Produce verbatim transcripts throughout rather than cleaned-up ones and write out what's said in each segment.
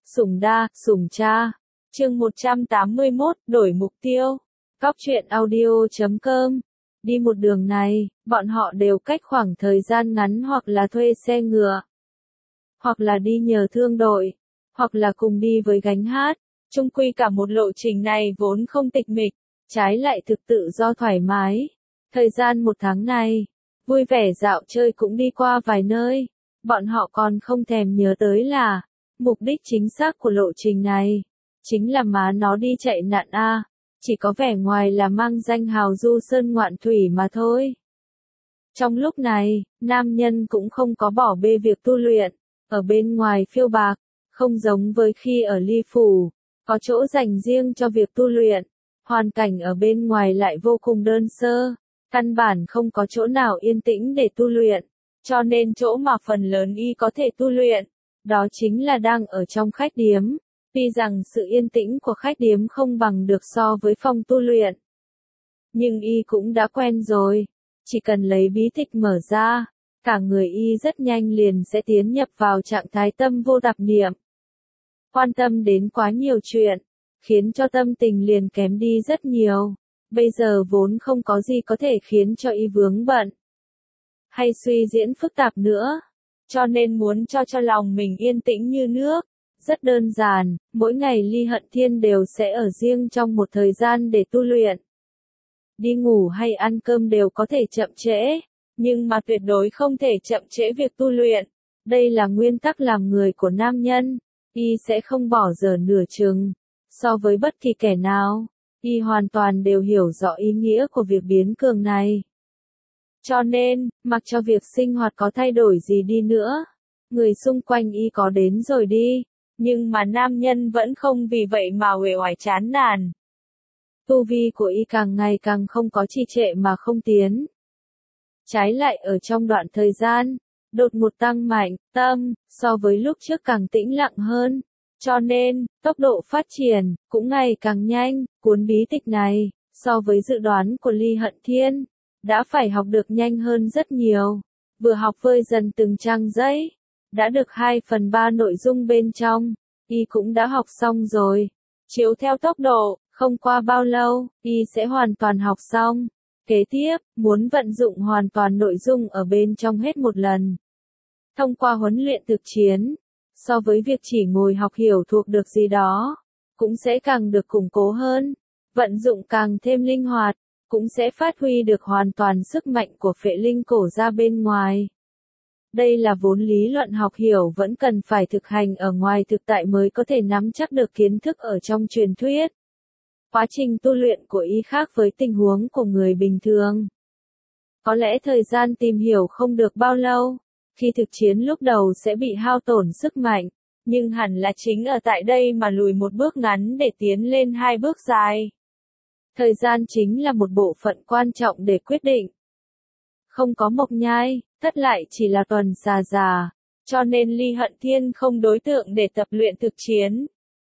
Sủng đa, sủng cha. Chương một trăm tám mươi mốt, đổi mục tiêu. Cóc truyện audio chấm com. Đi một đường này, bọn họ đều cách khoảng thời gian ngắn hoặc là thuê xe ngựa, hoặc là đi nhờ thương đội, hoặc là cùng đi với gánh hát. Chung quy cả một lộ trình này vốn không tịch mịch, trái lại thực tự do thoải mái. Thời gian một tháng này, vui vẻ dạo chơi cũng đi qua vài nơi. Bọn họ còn không thèm nhớ tới là, mục đích chính xác của lộ trình này, chính là má nó đi chạy nạn a, chỉ có vẻ ngoài là mang danh hào du sơn ngoạn thủy mà thôi. Trong lúc này, nam nhân cũng không có bỏ bê việc tu luyện, ở bên ngoài phiêu bạc, không giống với khi ở Ly Phủ, có chỗ dành riêng cho việc tu luyện, hoàn cảnh ở bên ngoài lại vô cùng đơn sơ, căn bản không có chỗ nào yên tĩnh để tu luyện, cho nên chỗ mà phần lớn y có thể tu luyện, đó chính là đang ở trong khách điếm. Tuy rằng sự yên tĩnh của khách điếm không bằng được so với phòng tu luyện, nhưng y cũng đã quen rồi, chỉ cần lấy bí tịch mở ra, cả người y rất nhanh liền sẽ tiến nhập vào trạng thái tâm vô tạp niệm. Quan tâm đến quá nhiều chuyện, khiến cho tâm tình liền kém đi rất nhiều, bây giờ vốn không có gì có thể khiến cho y vướng bận, hay suy diễn phức tạp nữa, cho nên muốn cho cho lòng mình yên tĩnh như nước. Rất đơn giản, mỗi ngày Ly Hận Thiên đều sẽ ở riêng trong một thời gian để tu luyện. Đi ngủ hay ăn cơm đều có thể chậm trễ, nhưng mà tuyệt đối không thể chậm trễ việc tu luyện. Đây là nguyên tắc làm người của nam nhân, y sẽ không bỏ dở nửa chừng. So với bất kỳ kẻ nào, y hoàn toàn đều hiểu rõ ý nghĩa của việc biến cường này. Cho nên, mặc cho việc sinh hoạt có thay đổi gì đi nữa, người xung quanh y có đến rồi đi. Nhưng mà nam nhân vẫn không vì vậy mà uể oải chán nản. Tu vi của y càng ngày càng không có trì trệ mà không tiến. Trái lại ở trong đoạn thời gian, đột ngột tăng mạnh, tâm, so với lúc trước càng tĩnh lặng hơn. Cho nên, tốc độ phát triển, cũng ngày càng nhanh, cuốn bí tịch này, so với dự đoán của Ly Hận Thiên, đã phải học được nhanh hơn rất nhiều. Vừa học vơi dần từng trang giấy. Đã được hai phần ba nội dung bên trong, y cũng đã học xong rồi. Chiếu theo tốc độ, không qua bao lâu, y sẽ hoàn toàn học xong. Kế tiếp, muốn vận dụng hoàn toàn nội dung ở bên trong hết một lần. Thông qua huấn luyện thực chiến, so với việc chỉ ngồi học hiểu thuộc được gì đó, cũng sẽ càng được củng cố hơn. Vận dụng càng thêm linh hoạt, cũng sẽ phát huy được hoàn toàn sức mạnh của phệ linh cổ ra bên ngoài. Đây là vốn lý luận học hiểu vẫn cần phải thực hành ở ngoài thực tại mới có thể nắm chắc được kiến thức ở trong truyền thuyết. Quá trình tu luyện của y khác với tình huống của người bình thường. Có lẽ thời gian tìm hiểu không được bao lâu, khi thực chiến lúc đầu sẽ bị hao tổn sức mạnh, nhưng hẳn là chính ở tại đây mà lùi một bước ngắn để tiến lên hai bước dài. Thời gian chính là một bộ phận quan trọng để quyết định. Không có mộc nhai, thất lại chỉ là tuần xà già, cho nên Ly Hận Thiên không đối tượng để tập luyện thực chiến.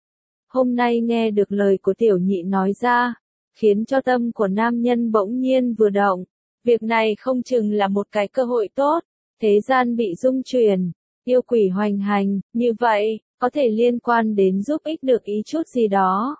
Hôm nay nghe được lời của tiểu nhị nói ra, khiến cho tâm của nam nhân bỗng nhiên vừa động, việc này không chừng là một cái cơ hội tốt, thế gian bị rung chuyển, yêu quỷ hoành hành, như vậy, có thể liên quan đến giúp ích được ý chút gì đó.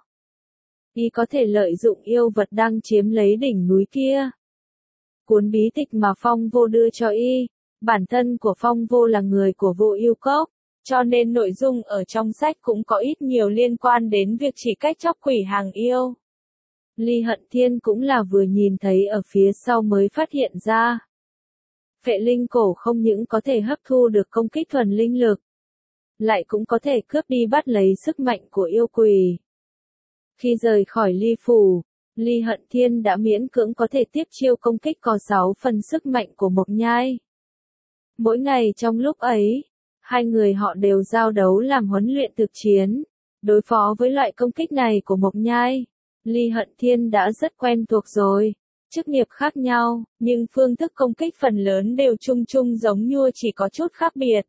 Y có thể lợi dụng yêu vật đang chiếm lấy đỉnh núi kia. Cuốn bí tịch mà Phong Vô đưa cho y, bản thân của Phong Vô là người của Vô Yêu Cốc, cho nên nội dung ở trong sách cũng có ít nhiều liên quan đến việc chỉ cách chóc quỷ hàng yêu. Ly Hận Thiên cũng là vừa nhìn thấy ở phía sau mới phát hiện ra. Phệ linh cổ không những có thể hấp thu được công kích thuần linh lực, lại cũng có thể cướp đi bắt lấy sức mạnh của yêu quỷ. Khi rời khỏi Ly Phủ, Ly Hận Thiên đã miễn cưỡng có thể tiếp chiêu công kích có sáu phần sức mạnh của Mộc Nhai. Mỗi ngày trong lúc ấy, hai người họ đều giao đấu làm huấn luyện thực chiến, đối phó với loại công kích này của Mộc Nhai. Ly Hận Thiên đã rất quen thuộc rồi, chức nghiệp khác nhau, nhưng phương thức công kích phần lớn đều chung chung giống như chỉ có chút khác biệt.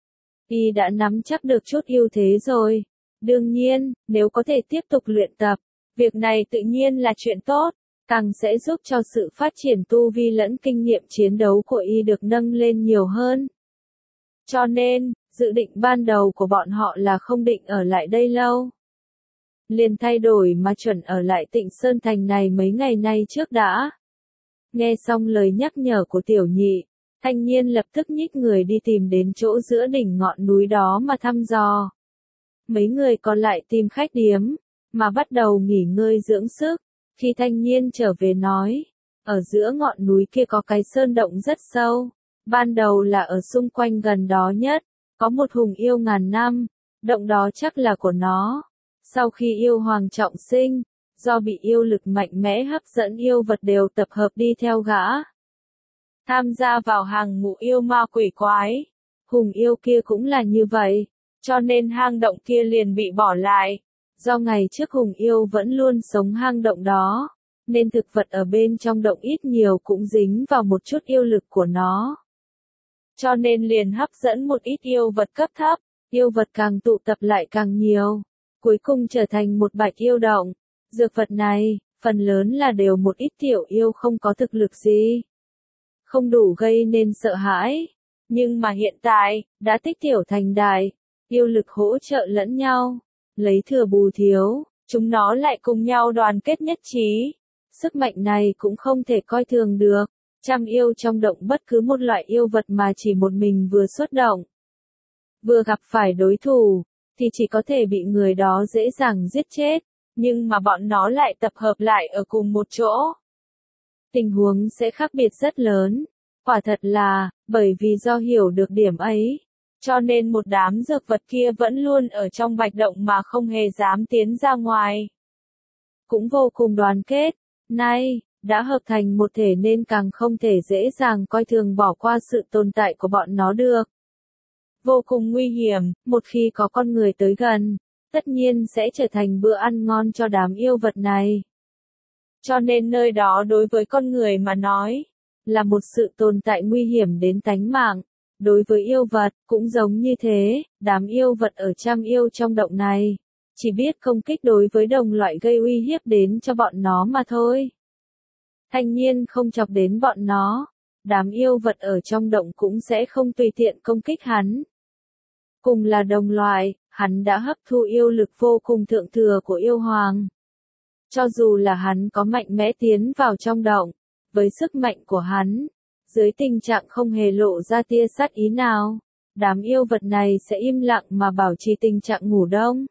Y đã nắm chắc được chút ưu thế rồi. Đương nhiên, nếu có thể tiếp tục luyện tập, việc này tự nhiên là chuyện tốt, càng sẽ giúp cho sự phát triển tu vi lẫn kinh nghiệm chiến đấu của y được nâng lên nhiều hơn. Cho nên, Dự định ban đầu của bọn họ là không định ở lại đây lâu. Liền thay đổi mà chuẩn ở lại Tịnh Sơn Thành này mấy ngày nay trước đã. Nghe xong lời nhắc nhở của tiểu nhị, Thanh Nhiên lập tức nhích người đi tìm đến chỗ giữa đỉnh ngọn núi đó mà thăm dò. Mấy người còn lại tìm khách điếm, mà bắt đầu nghỉ ngơi dưỡng sức. Khi Thanh Nhiên trở về nói, ở giữa ngọn núi kia có cái sơn động rất sâu. Ban đầu là ở xung quanh gần đó nhất, có một hùng yêu ngàn năm, động đó chắc là của nó. Sau khi yêu hoàng trọng sinh, do bị yêu lực mạnh mẽ hấp dẫn yêu vật đều tập hợp đi theo gã. Tham gia vào hàng ngũ yêu ma quỷ quái. Hùng yêu kia cũng là như vậy, cho nên hang động kia liền bị bỏ lại. Do ngày trước hùng yêu vẫn luôn sống hang động đó, nên thực vật ở bên trong động ít nhiều cũng dính vào một chút yêu lực của nó. Cho nên liền hấp dẫn một ít yêu vật cấp thấp, yêu vật càng tụ tập lại càng nhiều, cuối cùng trở thành một bạch yêu động. Dược vật này, phần lớn là đều một ít tiểu yêu không có thực lực gì, không đủ gây nên sợ hãi. Nhưng mà hiện tại, đã tích tiểu thành đại, yêu lực hỗ trợ lẫn nhau, lấy thừa bù thiếu, chúng nó lại cùng nhau đoàn kết nhất trí. Sức mạnh này cũng không thể coi thường được. Trăm yêu trong động bất cứ một loại yêu vật mà chỉ một mình vừa xuất động, vừa gặp phải đối thủ, thì chỉ có thể bị người đó dễ dàng giết chết. Nhưng mà bọn nó lại tập hợp lại ở cùng một chỗ, tình huống sẽ khác biệt rất lớn. Quả thật là, bởi vì do hiểu được điểm ấy, cho nên một đám dược vật kia vẫn luôn ở trong bạch động mà không hề dám tiến ra ngoài. Cũng vô cùng đoàn kết, nay, đã hợp thành một thể nên càng không thể dễ dàng coi thường bỏ qua sự tồn tại của bọn nó được. Vô cùng nguy hiểm, một khi có con người tới gần, tất nhiên sẽ trở thành bữa ăn ngon cho đám yêu vật này. Cho nên nơi đó đối với con người mà nói, là một sự tồn tại nguy hiểm đến tánh mạng. Đối với yêu vật, cũng giống như thế, đám yêu vật ở trăm yêu trong động này, chỉ biết công kích đối với đồng loại gây uy hiếp đến cho bọn nó mà thôi. Thanh Nhiên không chọc đến bọn nó, đám yêu vật ở trong động cũng sẽ không tùy tiện công kích hắn. Cùng là đồng loại, hắn đã hấp thu yêu lực vô cùng thượng thừa của yêu hoàng. Cho dù là hắn có mạnh mẽ tiến vào trong động, với sức mạnh của hắn, dưới tình trạng không hề lộ ra tia sát ý nào, đám yêu vật này sẽ im lặng mà bảo trì tình trạng ngủ đông.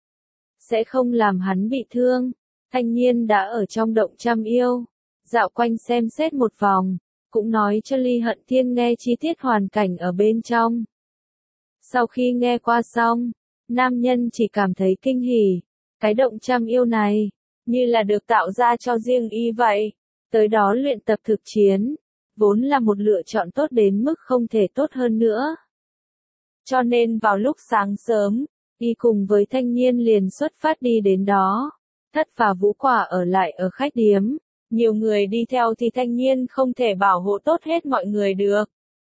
Sẽ không làm hắn bị thương. Thanh Nhiên đã ở trong động trăm yêu, dạo quanh xem xét một vòng, cũng nói cho Ly Hận Thiên nghe chi tiết hoàn cảnh ở bên trong. Sau khi nghe qua xong, nam nhân chỉ cảm thấy kinh hỉ. Cái động trăm yêu này, như là được tạo ra cho riêng y vậy. Tới đó luyện tập thực chiến, vốn là một lựa chọn tốt đến mức không thể tốt hơn nữa. Cho nên vào lúc sáng sớm, y cùng với Thanh Nhiên liền xuất phát đi đến đó. Thất và Vũ Quả ở lại ở khách điếm. Nhiều người đi theo thì Thanh Nhiên không thể bảo hộ tốt hết mọi người được.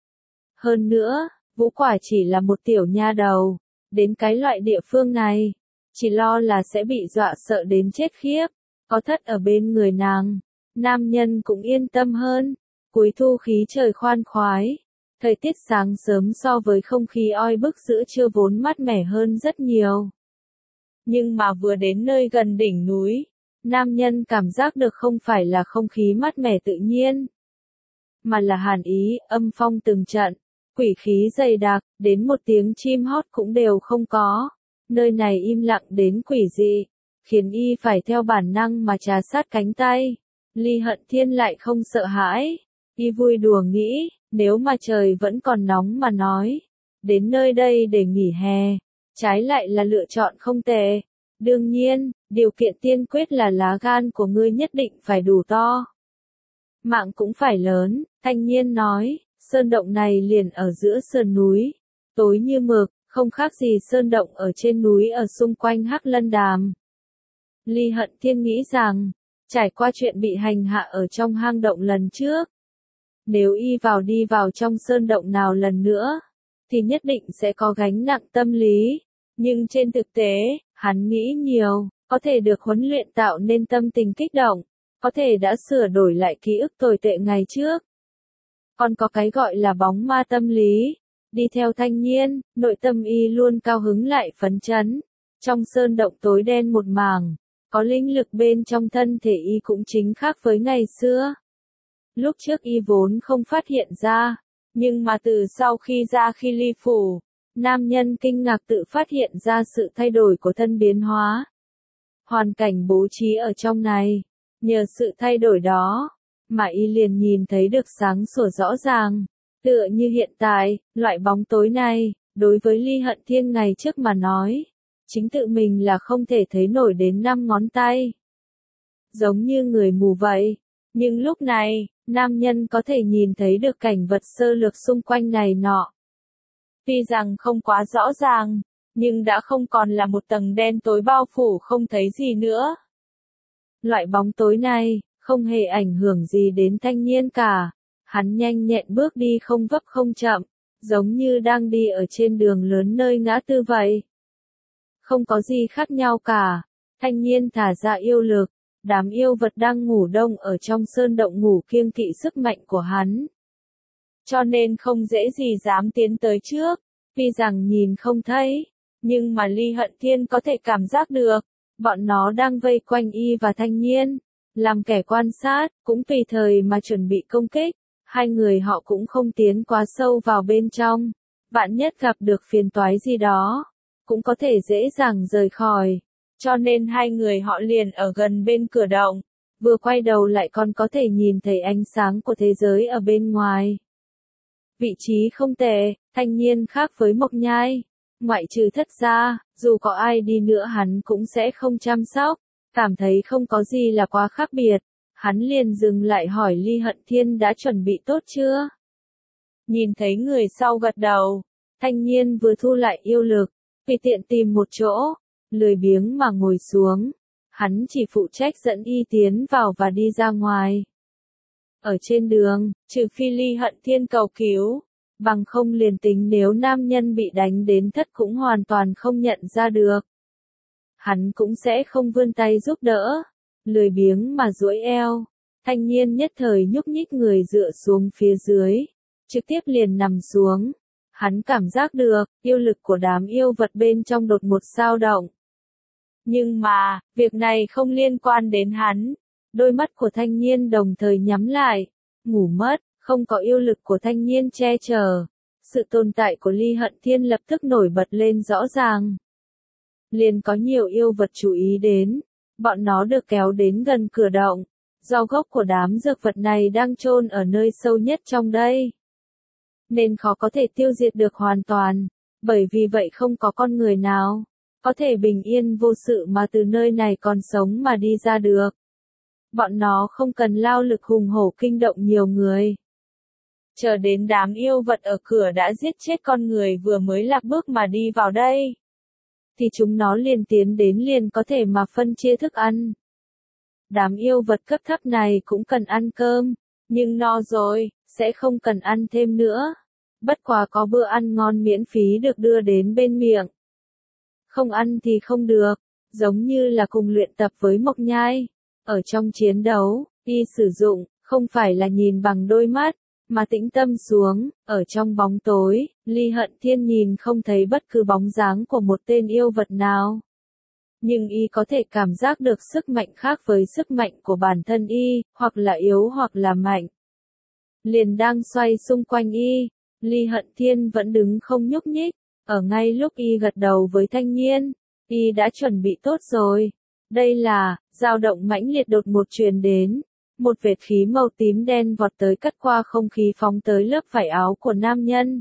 Hơn nữa, Vũ Quả chỉ là một tiểu nha đầu, đến cái loại địa phương này, chỉ lo là sẽ bị dọa sợ đến chết khiếp. Có Thất ở bên người nàng, nam nhân cũng yên tâm hơn. Cuối thu khí trời khoan khoái, thời tiết sáng sớm so với không khí oi bức giữa trưa vốn mát mẻ hơn rất nhiều. Nhưng mà vừa đến nơi gần đỉnh núi, nam nhân cảm giác được không phải là không khí mát mẻ tự nhiên, mà là hàn ý, âm phong từng trận, quỷ khí dày đặc, đến một tiếng chim hót cũng đều không có. Nơi này im lặng đến quỷ dị, khiến y phải theo bản năng mà trà sát cánh tay. Ly Hận Thiên lại không sợ hãi, y vui đùa nghĩ, nếu mà trời vẫn còn nóng mà nói, đến nơi đây để nghỉ hè, trái lại là lựa chọn không tệ. Đương nhiên, điều kiện tiên quyết là lá gan của ngươi nhất định phải đủ to. Mạng cũng phải lớn. Thanh Nhiên nói, sơn động này liền ở giữa sườn núi, tối như mực, không khác gì sơn động ở trên núi ở xung quanh Hắc Lân Đàm. Ly Hận Thiên nghĩ rằng, trải qua chuyện bị hành hạ ở trong hang động lần trước, nếu y vào đi vào trong sơn động nào lần nữa, thì nhất định sẽ có gánh nặng tâm lý. Nhưng trên thực tế, hắn nghĩ nhiều, có thể được huấn luyện tạo nên tâm tình kích động, có thể đã sửa đổi lại ký ức tồi tệ ngày trước. Còn có cái gọi là bóng ma tâm lý, Đi theo Thanh Nhiên, nội tâm y luôn cao hứng lại phấn chấn. Trong sơn động tối đen một mảng, có linh lực bên trong thân thể y cũng chính khác với ngày xưa. Lúc trước y vốn không phát hiện ra, nhưng mà từ sau khi ra khi ly phủ, nam nhân kinh ngạc tự phát hiện ra sự thay đổi của thân biến hóa. Hoàn cảnh bố trí ở trong này, nhờ sự thay đổi đó, mà y liền nhìn thấy được sáng sủa rõ ràng. Tựa như hiện tại, loại bóng tối này, đối với Ly Hận Thiên ngày trước mà nói, chính tự mình là không thể thấy nổi đến năm ngón tay. Giống như người mù vậy, nhưng lúc này, nam nhân có thể nhìn thấy được cảnh vật sơ lược xung quanh này nọ. Tuy rằng không quá rõ ràng, nhưng đã không còn là một tầng đen tối bao phủ không thấy gì nữa. Loại bóng tối này, không hề ảnh hưởng gì đến Thanh Nhiên cả. Hắn nhanh nhẹn bước đi không vấp không chậm, giống như đang đi ở trên đường lớn nơi ngã tư vậy. Không có gì khác nhau cả. Thanh Nhiên thả ra yêu lực, đám yêu vật đang ngủ đông ở trong sơn động ngủ kiêng kỵ sức mạnh của hắn. Cho nên không dễ gì dám tiến tới trước, tuy rằng nhìn không thấy, nhưng mà Ly Hận Thiên có thể cảm giác được, bọn nó đang vây quanh y và Thanh Nhiên, làm kẻ quan sát, cũng tùy thời mà chuẩn bị công kích. Hai người họ cũng không tiến quá sâu vào bên trong, vạn nhất gặp được phiền toái gì đó, cũng có thể dễ dàng rời khỏi. Cho nên hai người họ liền ở gần bên cửa động, vừa quay đầu lại còn có thể nhìn thấy ánh sáng của thế giới ở bên ngoài. Vị trí không tệ, Thanh Nhiên khác với Mộc Nhai, ngoại trừ Thất ra, dù có ai đi nữa hắn cũng sẽ không chăm sóc, cảm thấy không có gì là quá khác biệt. Hắn liền dừng lại hỏi Ly Hận Thiên đã chuẩn bị tốt chưa? Nhìn thấy người sau gật đầu, Thanh Nhiên vừa thu lại yêu lực, tùy tiện tìm một chỗ, lười biếng mà ngồi xuống. Hắn chỉ phụ trách dẫn y tiến vào và đi ra ngoài. Ở trên đường, trừ phi Ly Hận Thiên cầu cứu, bằng không liền tính nếu nam nhân bị đánh đến thất cũng hoàn toàn không nhận ra được. Hắn cũng sẽ không vươn tay giúp đỡ. Lười biếng mà duỗi eo, Thanh Nhiên nhất thời nhúc nhích người dựa xuống phía dưới, trực tiếp liền nằm xuống. Hắn cảm giác được, yêu lực của đám yêu vật bên trong đột một dao động. Nhưng mà, việc này không liên quan đến hắn. Đôi mắt của Thanh Nhiên đồng thời nhắm lại, ngủ mất, không có yêu lực của Thanh Nhiên che chở. Sự tồn tại của Ly Hận Thiên lập tức nổi bật lên rõ ràng. Liền có nhiều yêu vật chú ý đến. Bọn nó được kéo đến gần cửa động, do gốc của đám dược vật này đang chôn ở nơi sâu nhất trong đây. Nên khó có thể tiêu diệt được hoàn toàn, bởi vì vậy không có con người nào có thể bình yên vô sự mà từ nơi này còn sống mà đi ra được. Bọn nó không cần lao lực hùng hổ kinh động nhiều người. Chờ đến đám yêu vật ở cửa đã giết chết con người vừa mới lạc bước mà đi vào đây, thì chúng nó liền tiến đến liền có thể mà phân chia thức ăn. Đám yêu vật cấp thấp này cũng cần ăn cơm, nhưng no rồi, sẽ không cần ăn thêm nữa. Bất quá có bữa ăn ngon miễn phí được đưa đến bên miệng. Không ăn thì không được, giống như là cùng luyện tập với Mộc Nhai. Ở trong chiến đấu, y sử dụng, không phải là nhìn bằng đôi mắt, mà tĩnh tâm xuống, ở trong bóng tối, Ly Hận Thiên nhìn không thấy bất cứ bóng dáng của một tên yêu vật nào. Nhưng y có thể cảm giác được sức mạnh khác với sức mạnh của bản thân y, hoặc là yếu hoặc là mạnh. Liền đang xoay xung quanh y, Ly Hận Thiên vẫn đứng không nhúc nhích, ở ngay lúc y gật đầu với Thanh Nhiên, y đã chuẩn bị tốt rồi. Đây là, dao động mãnh liệt đột một truyền đến. Một vệt khí màu tím đen vọt tới cắt qua không khí phóng tới lớp vải áo của nam nhân.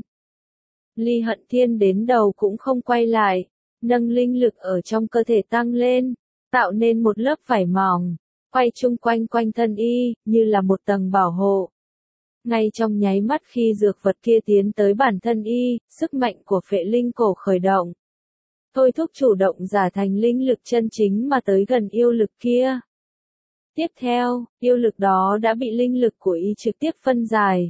Ly Hận Thiên đến đầu cũng không quay lại, nâng linh lực ở trong cơ thể tăng lên, tạo nên một lớp vải mỏng, quay chung quanh quanh thân y, như là một tầng bảo hộ. Ngay trong nháy mắt khi dược vật kia tiến tới bản thân y, sức mạnh của phệ linh cổ khởi động. Thôi thúc chủ động giả thành linh lực chân chính mà tới gần yêu lực kia. Tiếp theo, yêu lực đó đã bị linh lực của y trực tiếp phân giải.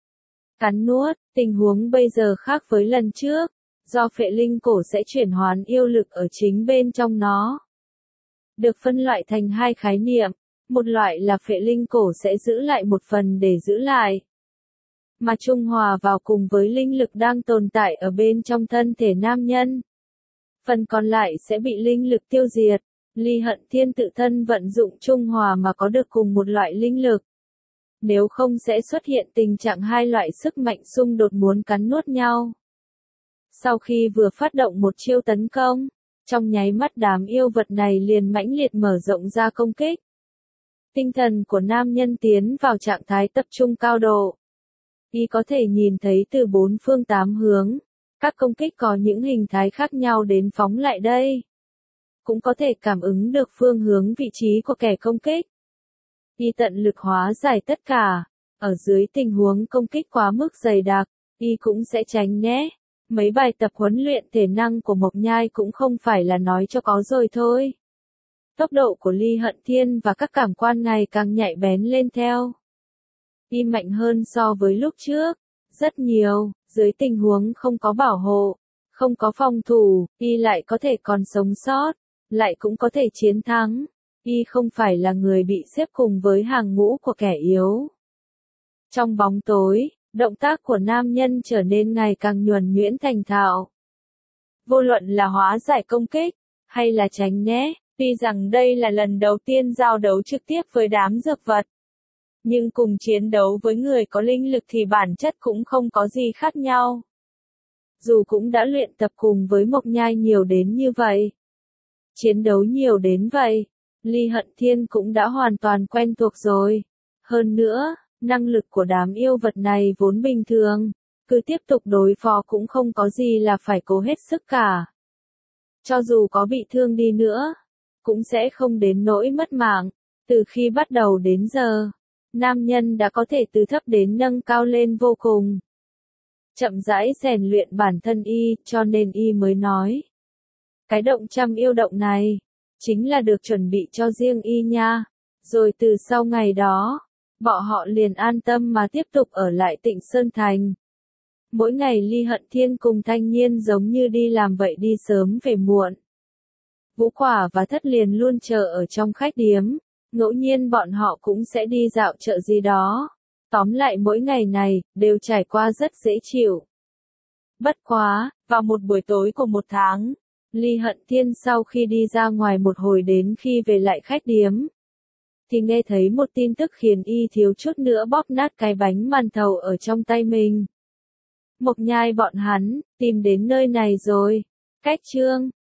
Cắn nuốt, tình huống bây giờ khác với lần trước, do phệ linh cổ sẽ chuyển hóa yêu lực ở chính bên trong nó. Được phân loại thành hai khái niệm, một loại là phệ linh cổ sẽ giữ lại một phần để giữ lại. mà trung hòa vào cùng với linh lực đang tồn tại ở bên trong thân thể nam nhân. Phần còn lại sẽ bị linh lực tiêu diệt. Ly Hận Thiên tự thân vận dụng trung hòa mà có được cùng một loại linh lực. Nếu không sẽ xuất hiện tình trạng hai loại sức mạnh xung đột muốn cắn nuốt nhau. Sau khi vừa phát động một chiêu tấn công, trong nháy mắt đám yêu vật này liền mãnh liệt mở rộng ra công kích. Tinh thần của nam nhân tiến vào trạng thái tập trung cao độ. Y có thể nhìn thấy từ bốn phương tám hướng, các công kích có những hình thái khác nhau đến phóng lại đây. Cũng có thể cảm ứng được phương hướng vị trí của kẻ công kích. Y tận lực hóa giải tất cả. Ở dưới tình huống công kích quá mức dày đặc, Y cũng sẽ tránh né. Mấy bài tập huấn luyện thể năng của Mộc Nhai cũng không phải là nói cho có rồi thôi. Tốc độ của Ly Hận Thiên và các cảm quan ngày càng nhạy bén lên theo. Y mạnh hơn so với lúc trước, rất nhiều, dưới tình huống không có bảo hộ, không có phòng thủ, Y lại có thể còn sống sót, lại cũng có thể chiến thắng. Y không phải là người bị xếp cùng với hàng ngũ của kẻ yếu. Trong bóng tối, động tác của nam nhân trở nên ngày càng nhuần nhuyễn thành thạo. Vô luận là hóa giải công kích, hay là tránh né, tuy rằng đây là lần đầu tiên giao đấu trực tiếp với đám dược vật. Nhưng cùng chiến đấu với người có linh lực thì bản chất cũng không có gì khác nhau. Dù cũng đã luyện tập cùng với Mộc Nhai nhiều đến như vậy. Chiến đấu nhiều đến vậy, Ly Hận Thiên cũng đã hoàn toàn quen thuộc rồi. Hơn nữa, năng lực của đám yêu vật này vốn bình thường, cứ tiếp tục đối phó cũng không có gì là phải cố hết sức cả. Cho dù có bị thương đi nữa, cũng sẽ không đến nỗi mất mạng. Từ khi bắt đầu đến giờ, nam nhân đã có thể từ thấp đến nâng cao lên vô cùng. Chậm rãi rèn luyện bản thân Y, cho nên Y mới nói. Cái động trăm yêu động này, chính là được chuẩn bị cho riêng Y nha. Rồi từ sau ngày đó, bọn họ liền an tâm mà tiếp tục ở lại Tịnh Sơn Thành. Mỗi ngày Ly Hận Thiên cùng Thanh Nhiên giống như đi làm vậy, đi sớm về muộn. Vũ Quả và Thất liền luôn chờ ở trong khách điếm, ngẫu nhiên bọn họ cũng sẽ đi dạo chợ gì đó. Tóm lại mỗi ngày này, đều trải qua rất dễ chịu. Bất quá, vào một buổi tối của một tháng, Ly Hận Thiên sau khi đi ra ngoài một hồi đến khi về lại khách điếm, thì nghe thấy một tin tức khiến Y thiếu chút nữa bóp nát cái bánh màn thầu ở trong tay mình. Mộc Nhai bọn hắn, tìm đến nơi này rồi. Cách chương